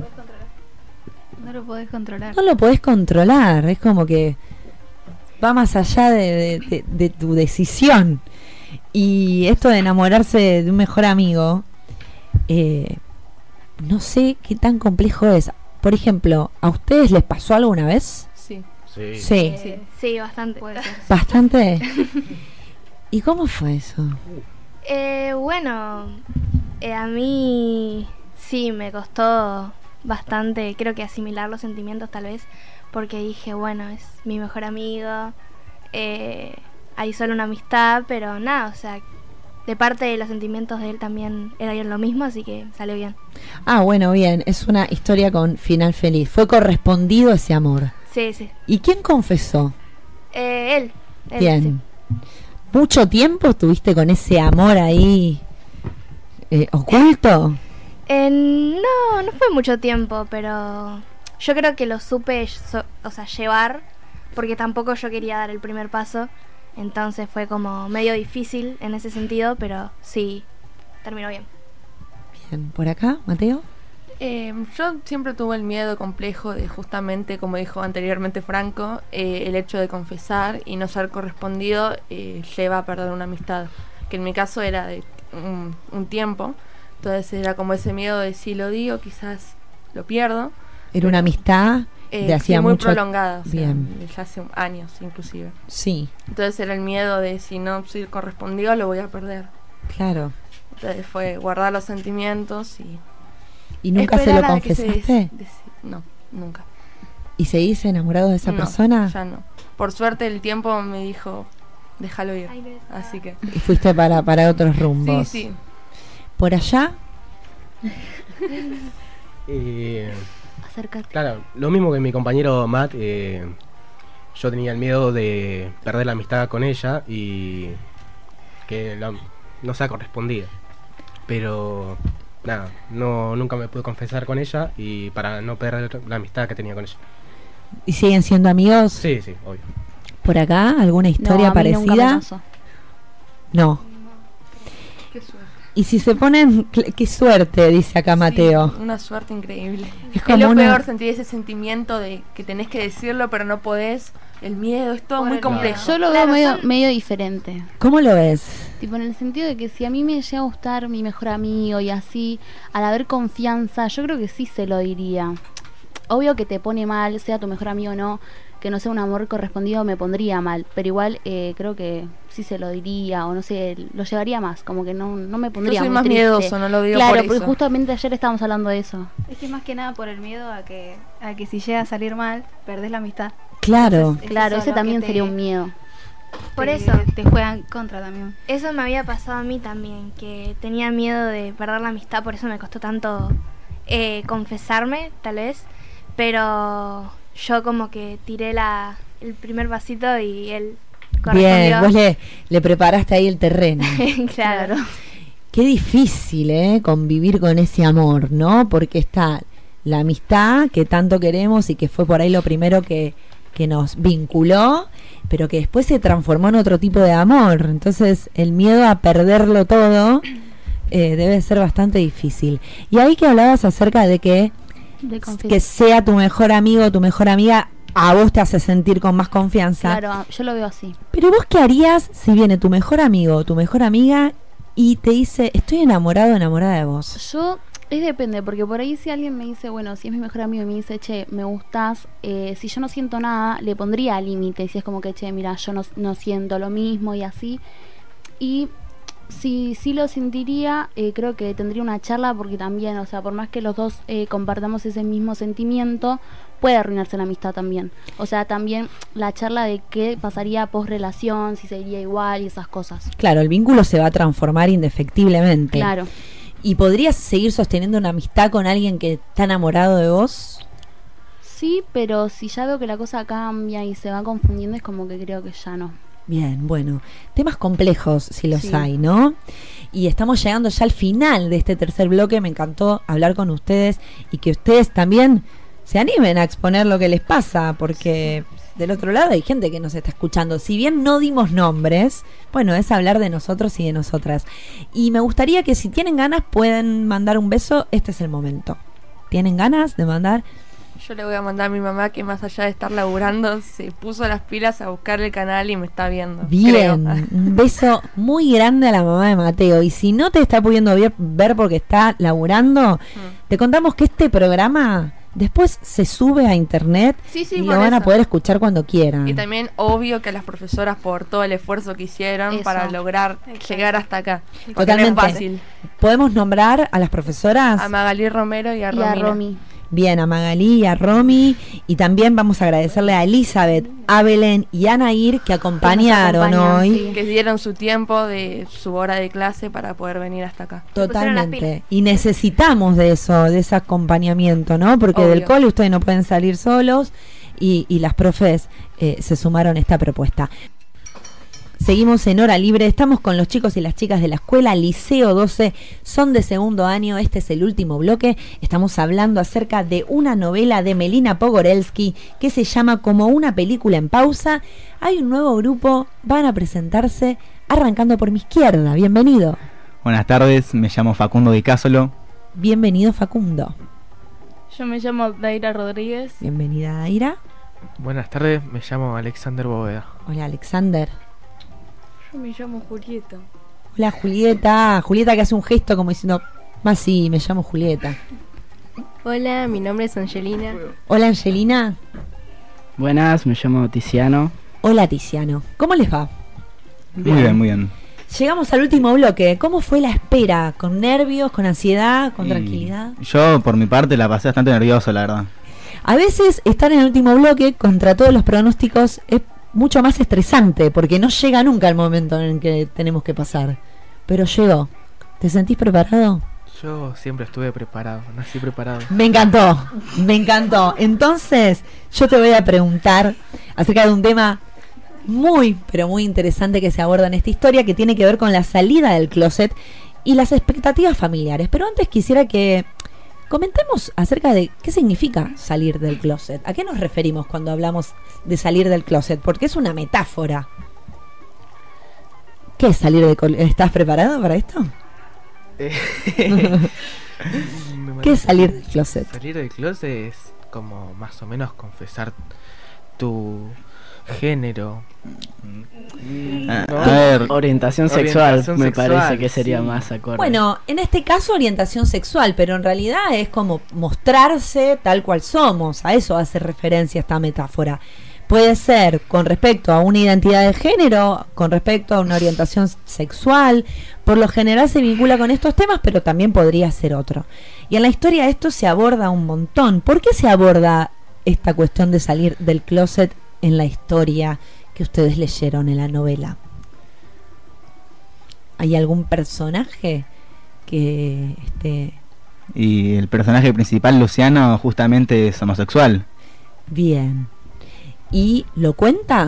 No lo podés controlar. no lo podés controlar, es como que va más allá de, de, de, de tu decisión. Y esto de enamorarse de un mejor amigo, eh, no sé qué tan complejo es. Por ejemplo, ¿a ustedes les pasó alguna vez? Sí. Sí. Sí. Eh, sí, bastante. ¿Bastante? ¿Y cómo fue eso? Eh, bueno, eh, a mí sí me costó bastante, creo que asimilar los sentimientos tal vez, porque dije, bueno, es mi mejor amigo, eh, hay solo una amistad, pero nada, o sea, de parte de los sentimientos de él también era lo mismo, así que salió bien. Ah, bueno, bien, es una historia con final feliz. Fue correspondido ese amor. Sí, sí. ¿Y quién confesó? Eh, él. él Bien. sí. ¿Mucho tiempo estuviste con ese amor ahí eh, oculto? Eh, no, no fue mucho tiempo, pero yo creo que lo supe, so- o sea, llevar, porque tampoco yo quería dar el primer paso, entonces fue como medio difícil en ese sentido, pero sí, terminó bien. Bien, ¿por acá, Mateo? Eh, yo siempre tuve el miedo complejo de justamente, como dijo anteriormente Franco, eh, el hecho de confesar y no ser correspondido eh, lleva a perder una amistad, que en mi caso era de un, un tiempo, entonces era como ese miedo de si lo digo quizás lo pierdo. Era una amistad Eh, de hacía sí, muy mucho prolongada, o sea, Bien. ya hace años inclusive. Sí, Entonces era el miedo de si no soy correspondido lo voy a perder. claro. Entonces fue guardar los sentimientos y... ¿Y nunca se lo esperar a que se confesaste? des- des- no, nunca. ¿Y seguís enamorado de esa No, persona? ya no. Por suerte el tiempo me dijo, déjalo ir. Así que... Y fuiste para, para otros rumbos. Sí, sí. ¿Por allá? Eh, Acércate. claro, lo mismo que mi compañero Matt, eh, yo tenía el miedo de perder la amistad con ella y que la- no sea correspondida. Pero nada, no nunca me pude confesar con ella y para no perder la amistad que tenía con ella. ¿Y siguen siendo amigos? Sí, sí, obvio. ¿Por acá? ¿Alguna historia No, a mí nunca me parecida? pasó. No. Qué suerte. Y si se ponen, cl- qué suerte, dice acá Mateo. Sí, una suerte increíble. Es Es, como lo una- peor sentir ese sentimiento de que tenés que decirlo pero no podés. El miedo, es todo Por muy el complejo. miedo. Yo lo veo medio, medio diferente. ¿Cómo lo ves? Tipo, en el sentido de que si a mí me llega a gustar mi mejor amigo y así, al haber confianza, yo creo que sí se lo diría. Obvio que te pone mal, sea tu mejor amigo o no, que no sea un amor correspondido me pondría mal, pero igual eh, creo que sí se lo diría, o no sé, lo llevaría más, como que no, no me pondría soy muy más triste. miedoso, no lo digo Claro, por porque eso. justamente ayer estábamos hablando de eso. Es que más que nada por el miedo a que, a que si llega a salir mal, perdés la amistad. Claro. Entonces, Claro, eso ese es lo también que sería te- un miedo. Por te- eso. Te juegan contra también. Eso me había pasado a mí también, que tenía miedo de perder la amistad, por eso me costó tanto eh, confesarme, tal vez. Pero yo como que tiré la, el primer vasito y él Bien, correspondió. vos le, le preparaste ahí el terreno. Claro. Qué difícil, ¿eh? Convivir con ese amor, ¿no? Porque está la amistad que tanto queremos y que fue por ahí lo primero que, que nos vinculó, pero que después se transformó en otro tipo de amor. Entonces, el miedo a perderlo todo eh, debe ser bastante difícil. Y ahí que hablabas acerca de que, De confi- que sea tu mejor amigo o tu mejor amiga, a vos te hace sentir con más confianza. Claro, yo lo veo así. Pero vos, ¿qué harías si viene tu mejor amigo o tu mejor amiga y te dice, estoy enamorado o enamorada de vos? Yo, es depende, porque por ahí si alguien me dice, bueno, si es mi mejor amigo y me dice, che, me gustas, eh, si yo no siento nada, le pondría límites. Si es como que, che, mira, yo no, no siento lo mismo y así. Y si sí lo sentiría, eh, creo que tendría una charla, porque también, o sea, por más que los dos eh, compartamos ese mismo sentimiento, puede arruinarse la amistad también. O sea, también la charla de qué pasaría post relación, si sería igual y esas cosas. Claro, el vínculo se va a transformar indefectiblemente. Claro. ¿Y podrías seguir sosteniendo una amistad con alguien que está enamorado de vos? Sí, pero si ya veo que la cosa cambia y se va confundiendo, es como que creo que ya no. Bien, bueno, temas complejos si los Sí. hay, ¿no? Y estamos llegando ya al final de este tercer bloque. Me encantó hablar con ustedes y que ustedes también se animen a exponer lo que les pasa, porque del otro lado hay gente que nos está escuchando. Si bien no dimos nombres, bueno, es hablar de nosotros y de nosotras. Y me gustaría que si tienen ganas pueden mandar un beso. Este es el momento. ¿Tienen ganas de mandar? Yo le voy a mandar a mi mamá que más allá de estar laburando, se puso las pilas a buscar el canal y me está viendo. Bien, creo. un beso muy grande a la mamá de Mateo. Y si no te está pudiendo ver, ver porque está laburando, te contamos que este programa después se sube a internet Sí, sí, y lo por van a eso. poder escuchar cuando quieran. Y también obvio que a las profesoras por todo el esfuerzo que hicieron Eso. para lograr llegar hasta acá. Porque Totalmente. no es fácil. ¿Podemos nombrar a las profesoras? A Magalí Romero y a Y a Romina. Romy. Bien, a Magalí y a Romy. Y también vamos a agradecerle a Elizabeth, a Belén y a Nair que acompañaron acompañan, hoy. sí. Que dieron su tiempo de su hora de clase para poder venir hasta acá. Totalmente. Y necesitamos de eso, de ese acompañamiento, ¿no? Porque Obvio. del cole ustedes no pueden salir solos y, y las profes eh, se sumaron a esta propuesta. Seguimos en Hora Libre, estamos con los chicos y las chicas de la escuela Liceo doce, son de segundo año, este es el último bloque, estamos hablando acerca de una novela de Melina Pogorelsky que se llama Como una película en pausa. Hay un nuevo grupo, van a presentarse arrancando por mi izquierda, bienvenido. Buenas tardes, me llamo Facundo Di Cásolo. Bienvenido Facundo. Yo me llamo Daira Rodríguez. Bienvenida Daira. Buenas tardes, me llamo Alexander Bóveda. Hola Alexander. Yo me llamo Julieta. Hola Julieta. Julieta que hace un gesto como diciendo, más sí, me llamo Julieta. Hola, mi nombre es Angelina. Hola Angelina. Buenas, me llamo Tiziano. Hola Tiziano. ¿Cómo les va? Muy bien, muy bien. Llegamos al último bloque. ¿Cómo fue la espera? ¿Con nervios, con ansiedad, con Y tranquilidad? Yo, por mi parte, la pasé bastante nervioso, la verdad. A veces estar en el último bloque, contra todos los pronósticos, es mucho más estresante, porque no llega nunca el momento en el que tenemos que pasar. Pero llegó. ¿Te sentís preparado? Yo siempre estuve preparado, nací preparado. Me encantó, me encantó. Entonces, yo te voy a preguntar acerca de un tema muy, pero muy interesante que se aborda en esta historia, que tiene que ver con la salida del closet y las expectativas familiares. Pero antes quisiera que comentemos acerca de qué significa salir del closet. ¿A qué nos referimos cuando hablamos de salir del closet? Porque es una metáfora. ¿Qué es salir del closet? ¿Estás preparado para esto? Eh, me ¿Qué es parece- salir del closet? Salir del closet es como más o menos confesar tu género. A- ¿no? a ver, Orientación sexual, Orientación me sexual, parece que sería sí. más acorde. Bueno, en este caso orientación sexual, pero en realidad es como mostrarse tal cual somos. A eso hace referencia esta metáfora. Puede ser con respecto a una identidad de género, con respecto a una orientación sexual. Por lo general se vincula con estos temas, pero también podría ser otro. Y en la historia esto se aborda un montón. ¿Por qué se aborda esta cuestión de salir del closet en la historia que ustedes leyeron en la novela? ¿Hay algún personaje que esté y el personaje principal, Luciano, justamente es homosexual. bien? ¿Y lo cuenta?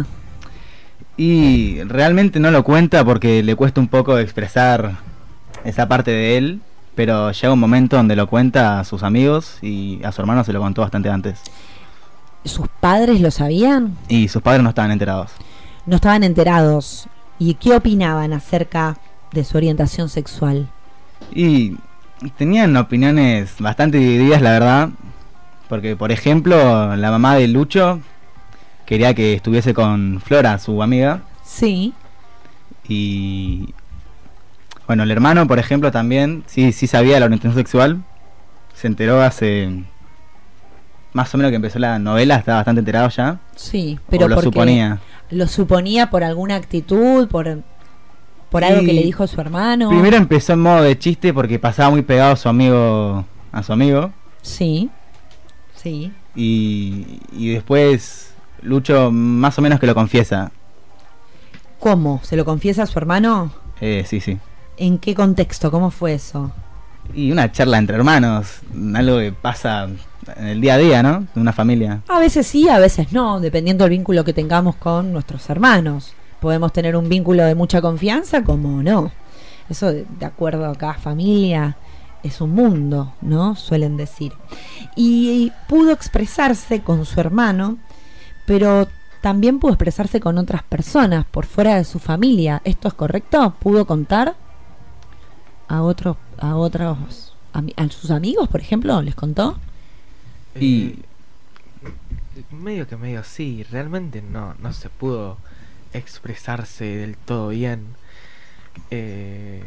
Y realmente no lo cuenta porque le cuesta un poco expresar esa parte de él, pero llega un momento donde lo cuenta a sus amigos y a su hermano se lo contó bastante antes. ¿Sus padres lo sabían? Y sus padres no estaban enterados. No estaban enterados. ¿Y qué opinaban acerca de su orientación sexual? Y tenían opiniones bastante divididas, la verdad, porque por ejemplo la mamá de Lucho quería que estuviese con Flora, su amiga. Sí. Y bueno, el hermano, por ejemplo, también sí sí sabía la orientación sexual. Se enteró hace más o menos que empezó la novela, estaba bastante enterado ya. Sí, pero o lo porque suponía. lo suponía por alguna actitud, por por algo Y que le dijo su hermano. Primero empezó en modo de chiste porque pasaba muy pegado a su amigo, a su amigo. Sí. Sí. Y, y después Lucho más o menos que lo confiesa. ¿Cómo? ¿Se lo confiesa a su hermano? Eh, sí, sí. ¿En qué contexto? ¿Cómo fue eso? Y una charla entre hermanos, algo que pasa en el día a día, ¿no? De una familia. A veces sí, a veces no, dependiendo del vínculo que tengamos con nuestros hermanos. Podemos tener un vínculo de mucha confianza como no. Eso de, de acuerdo a cada familia es un mundo, ¿no? Suelen decir. Y pudo expresarse con su hermano, pero también pudo expresarse con otras personas por fuera de su familia. ¿Esto es correcto? ¿Pudo contar a otros, a otros, a, a sus amigos, por ejemplo? ¿Les contó? Y medio que medio sí, realmente no, no se pudo expresarse del todo bien. Eh,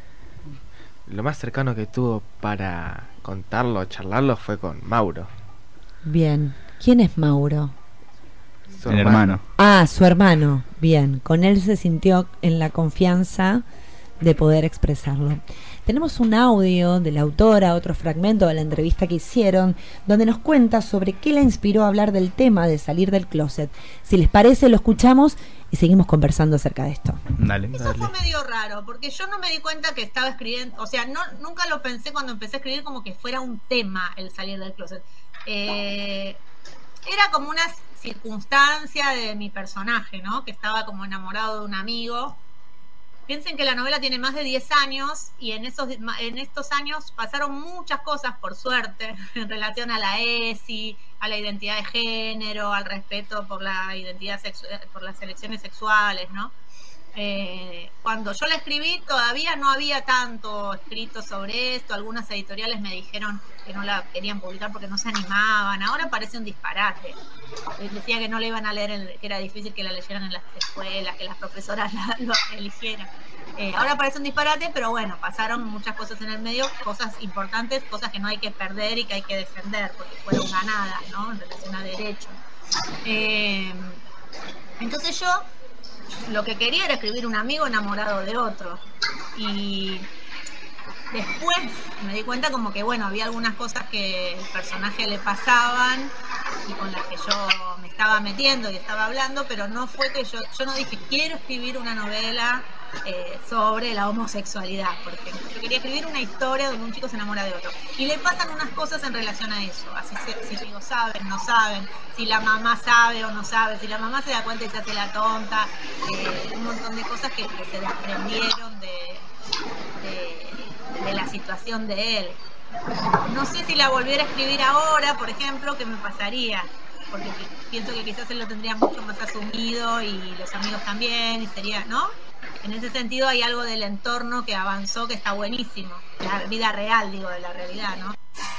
lo más cercano que tuvo para contarlo, charlarlo fue con Mauro. Bien. ¿Quién es Mauro? Su el hermano. Ah, su hermano. Bien. Con él se sintió en la confianza de poder expresarlo. Tenemos un audio de la autora, otro fragmento de la entrevista que hicieron, donde nos cuenta sobre qué la inspiró a hablar del tema de salir del closet. Si les parece, lo escuchamos y seguimos conversando acerca de esto. Dale. Eso fue medio raro, porque yo no me di cuenta que estaba escribiendo, o sea, no nunca lo pensé cuando empecé a escribir como que fuera un tema el salir del closet. Eh, era como una circunstancia de mi personaje, ¿no? Que estaba como enamorado de un amigo. Piensen que la novela tiene más de diez años y en esos en estos años pasaron muchas cosas, por suerte, en relación a la E S I, a la identidad de género, al respeto por la identidad sexual, por las elecciones sexuales, ¿no? Eh, cuando yo la escribí todavía no había tanto escrito sobre esto. Algunas editoriales me dijeron que no la querían publicar porque no se animaban. Ahora parece un disparate. Les decía que no la iban a leer, en, que era difícil que la leyeran en las escuelas, que las profesoras la, lo eligieran. Eh, ahora parece un disparate, pero bueno, pasaron muchas cosas en el medio, cosas importantes, cosas que no hay que perder y que hay que defender porque fueron ganadas, ¿no? En relación a derechos. Eh, entonces yo lo que quería era escribir un amigo enamorado de otro. Y después me di cuenta como que, bueno, había algunas cosas que el personaje le pasaban y con las que yo me estaba metiendo y estaba hablando, pero no fue que yo, yo no dije, quiero escribir una novela eh, sobre la homosexualidad, por ejemplo. Yo quería escribir una historia donde un chico se enamora de otro. Y le pasan unas cosas en relación a eso. Así se, si ellos saben, no saben, si la mamá sabe o no sabe, si la mamá se da cuenta y se hace la tonta, eh, un montón de cosas que, que se desprendieron de, de, de la situación de él. No sé si la volviera a escribir ahora, por ejemplo, ¿qué me pasaría? Porque pienso que quizás él lo tendría mucho más asumido y los amigos también, y sería, ¿no? En ese sentido hay algo del entorno que avanzó que está buenísimo. La vida real, digo, de la realidad, ¿no?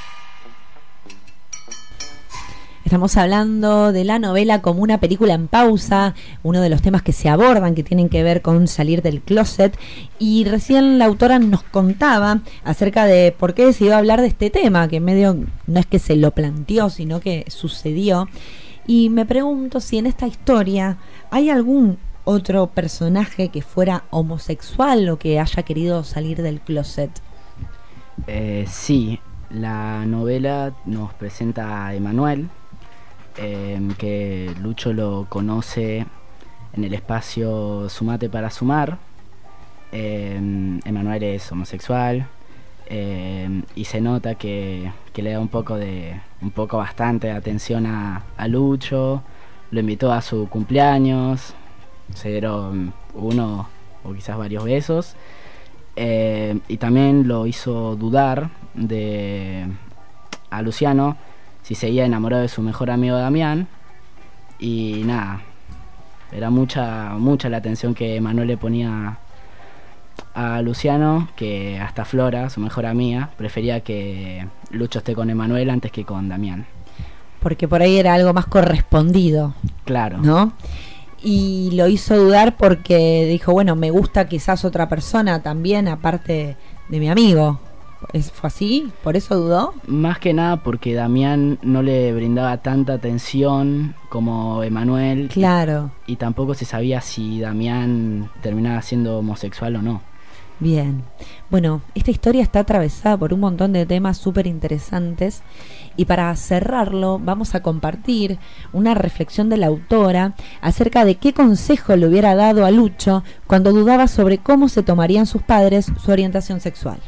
Estamos hablando de la novela como una película en pausa, uno de los temas que se abordan que tienen que ver con salir del closet, y recién la autora nos contaba acerca de por qué decidió hablar de este tema, que en medio no es que se lo planteó, sino que sucedió, y me pregunto si en esta historia hay algún otro personaje que fuera homosexual o que haya querido salir del closet. Eh, sí, la novela nos presenta a Emanuel, eh, que Lucho lo conoce en el espacio Sumate para Sumar. eh, Emanuel es homosexual, eh, y se nota que, que le da un poco de un poco bastante atención a, a Lucho. Lo invitó a su cumpleaños, se dieron uno o quizás varios besos, eh, y también lo hizo dudar de a Luciano si seguía enamorado de su mejor amigo Damián. Y nada, era mucha mucha la atención que Manuel le ponía a Luciano, que hasta Flora, su mejor amiga, prefería que Lucho esté con Emanuel antes que con Damián. Porque por ahí era algo más correspondido. Claro. ¿No? Y lo hizo dudar porque dijo, bueno, me gusta quizás otra persona también, aparte de mi amigo. ¿Es, ¿Fue así? ¿Por eso dudó? Más que nada porque Damián no le brindaba tanta atención como Emanuel. Claro. Y, y tampoco se sabía si Damián terminaba siendo homosexual o no. Bien. Bueno, esta historia está atravesada por un montón de temas súper interesantes, y para cerrarlo vamos a compartir una reflexión de la autora acerca de qué consejo le hubiera dado a Lucho cuando dudaba sobre cómo se tomarían sus padres su orientación sexual.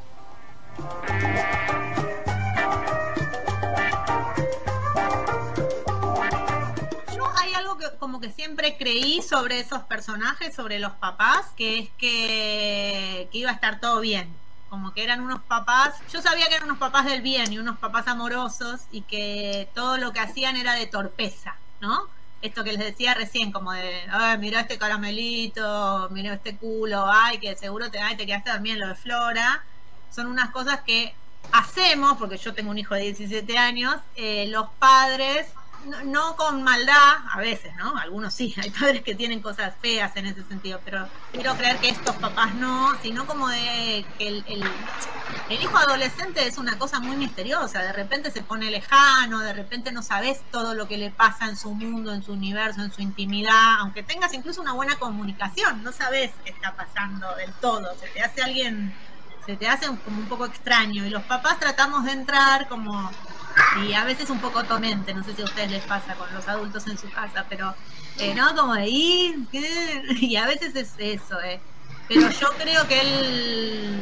Como que siempre creí sobre esos personajes, sobre los papás, que es que, que iba a estar todo bien, como que eran unos papás, yo sabía que eran unos papás del bien y unos papás amorosos, y que todo lo que hacían era de torpeza, ¿no? Esto que les decía recién, como de, ay, mirá este caramelito, mirá este culo, ay, que seguro te, ay, te quedaste también lo de Flora. Son unas cosas que hacemos, porque yo tengo un hijo de diecisiete años, eh, los padres, No, no con maldad, a veces, ¿no? Algunos sí, hay padres que tienen cosas feas en ese sentido, pero quiero creer que estos papás no, sino como de que el, el, el hijo adolescente es una cosa muy misteriosa, de repente se pone lejano, de repente no sabes todo lo que le pasa en su mundo, en su universo, en su intimidad, aunque tengas incluso una buena comunicación, no sabes qué está pasando del todo, se te hace alguien, se te hace como un poco extraño, y los papás tratamos de entrar como... Y a veces un poco tormente, no sé si a ustedes les pasa con los adultos en su casa, pero eh, no, como de ir, y a veces es eso, eh. Pero yo creo que él,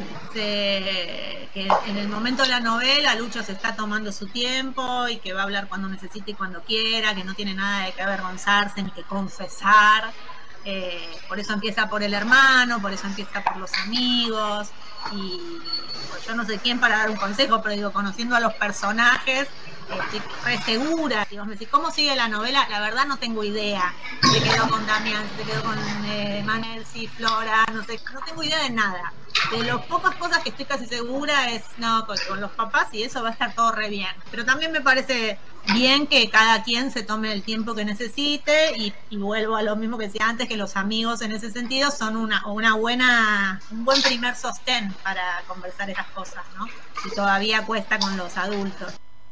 se, que en el momento de la novela, Lucho se está tomando su tiempo y que va a hablar cuando necesite y cuando quiera, que no tiene nada de que avergonzarse ni que confesar. Eh, por eso empieza por el hermano, por eso empieza por los amigos, y pues yo no sé quién para dar un consejo, pero digo, conociendo a los personajes, estoy re segura. Si vos me decís, ¿cómo sigue la novela? La verdad no tengo idea. Se quedó con Damián, se quedó con eh, Manel, sí, Flora, no sé, no tengo idea de nada. De las pocas cosas que estoy casi segura es, no, con, con los papás, y eso va a estar todo re bien. Pero también me parece bien que cada quien se tome el tiempo que necesite, y, y vuelvo a lo mismo que decía antes, que los amigos en ese sentido son una, una buena, un buen primer sostén para conversar esas cosas, ¿no? Si todavía cuesta con los adultos.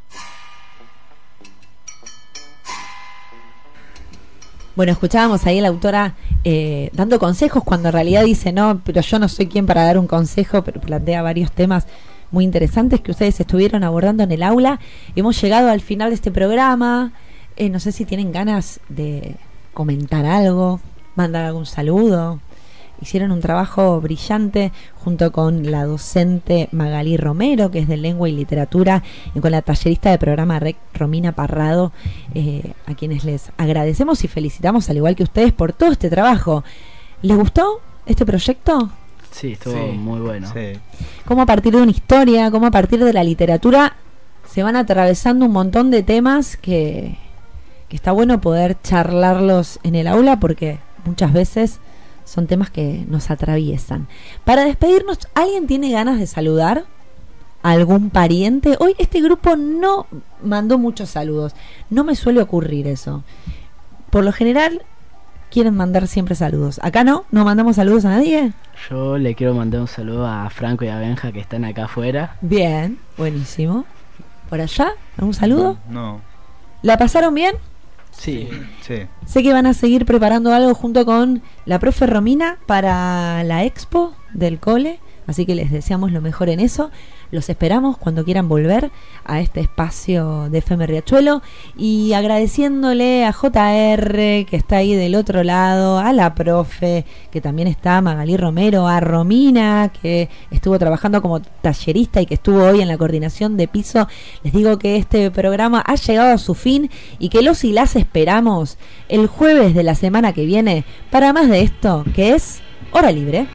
Bueno, escuchábamos ahí a la autora eh, dando consejos, cuando en realidad dice, no, pero yo no soy quien para dar un consejo, pero plantea varios temas muy interesantes que ustedes estuvieron abordando en el aula. Hemos llegado al final de este programa. Eh, no sé si tienen ganas de comentar algo, mandar algún saludo. Hicieron un trabajo brillante junto con la docente Magalí Romero, que es de Lengua y Literatura, y con la tallerista de programa R E C, Romina Parrado, eh, a quienes les agradecemos y felicitamos, al igual que ustedes, por todo este trabajo. ¿Les gustó este proyecto? Sí, estuvo Sí, muy bueno. sí. Cómo a partir de una historia, cómo a partir de la literatura se van atravesando un montón de temas que, que está bueno poder charlarlos en el aula, porque muchas veces son temas que nos atraviesan. Para despedirnos, ¿alguien tiene ganas de saludar a algún pariente? Hoy este grupo no mandó muchos saludos, no me suele ocurrir eso. Por lo general quieren mandar siempre saludos. Acá no, no mandamos saludos a nadie. Yo le quiero mandar un saludo a Franco y a Benja que están acá afuera. Bien, buenísimo. ¿Por allá? ¿Un saludo? No. ¿La pasaron bien? Sí. Sí. Sé que van a seguir preparando algo junto con la profe Romina para la expo del cole, así que les deseamos lo mejor en eso. Los esperamos cuando quieran volver a este espacio de F M Riachuelo, y agradeciéndole a J R que está ahí del otro lado, a la profe que también está, Magalí Romero, a Romina que estuvo trabajando como tallerista y que estuvo hoy en la coordinación de piso. Les digo que este programa ha llegado a su fin y que los y las esperamos el jueves de la semana que viene para más de esto que es Hora Libre.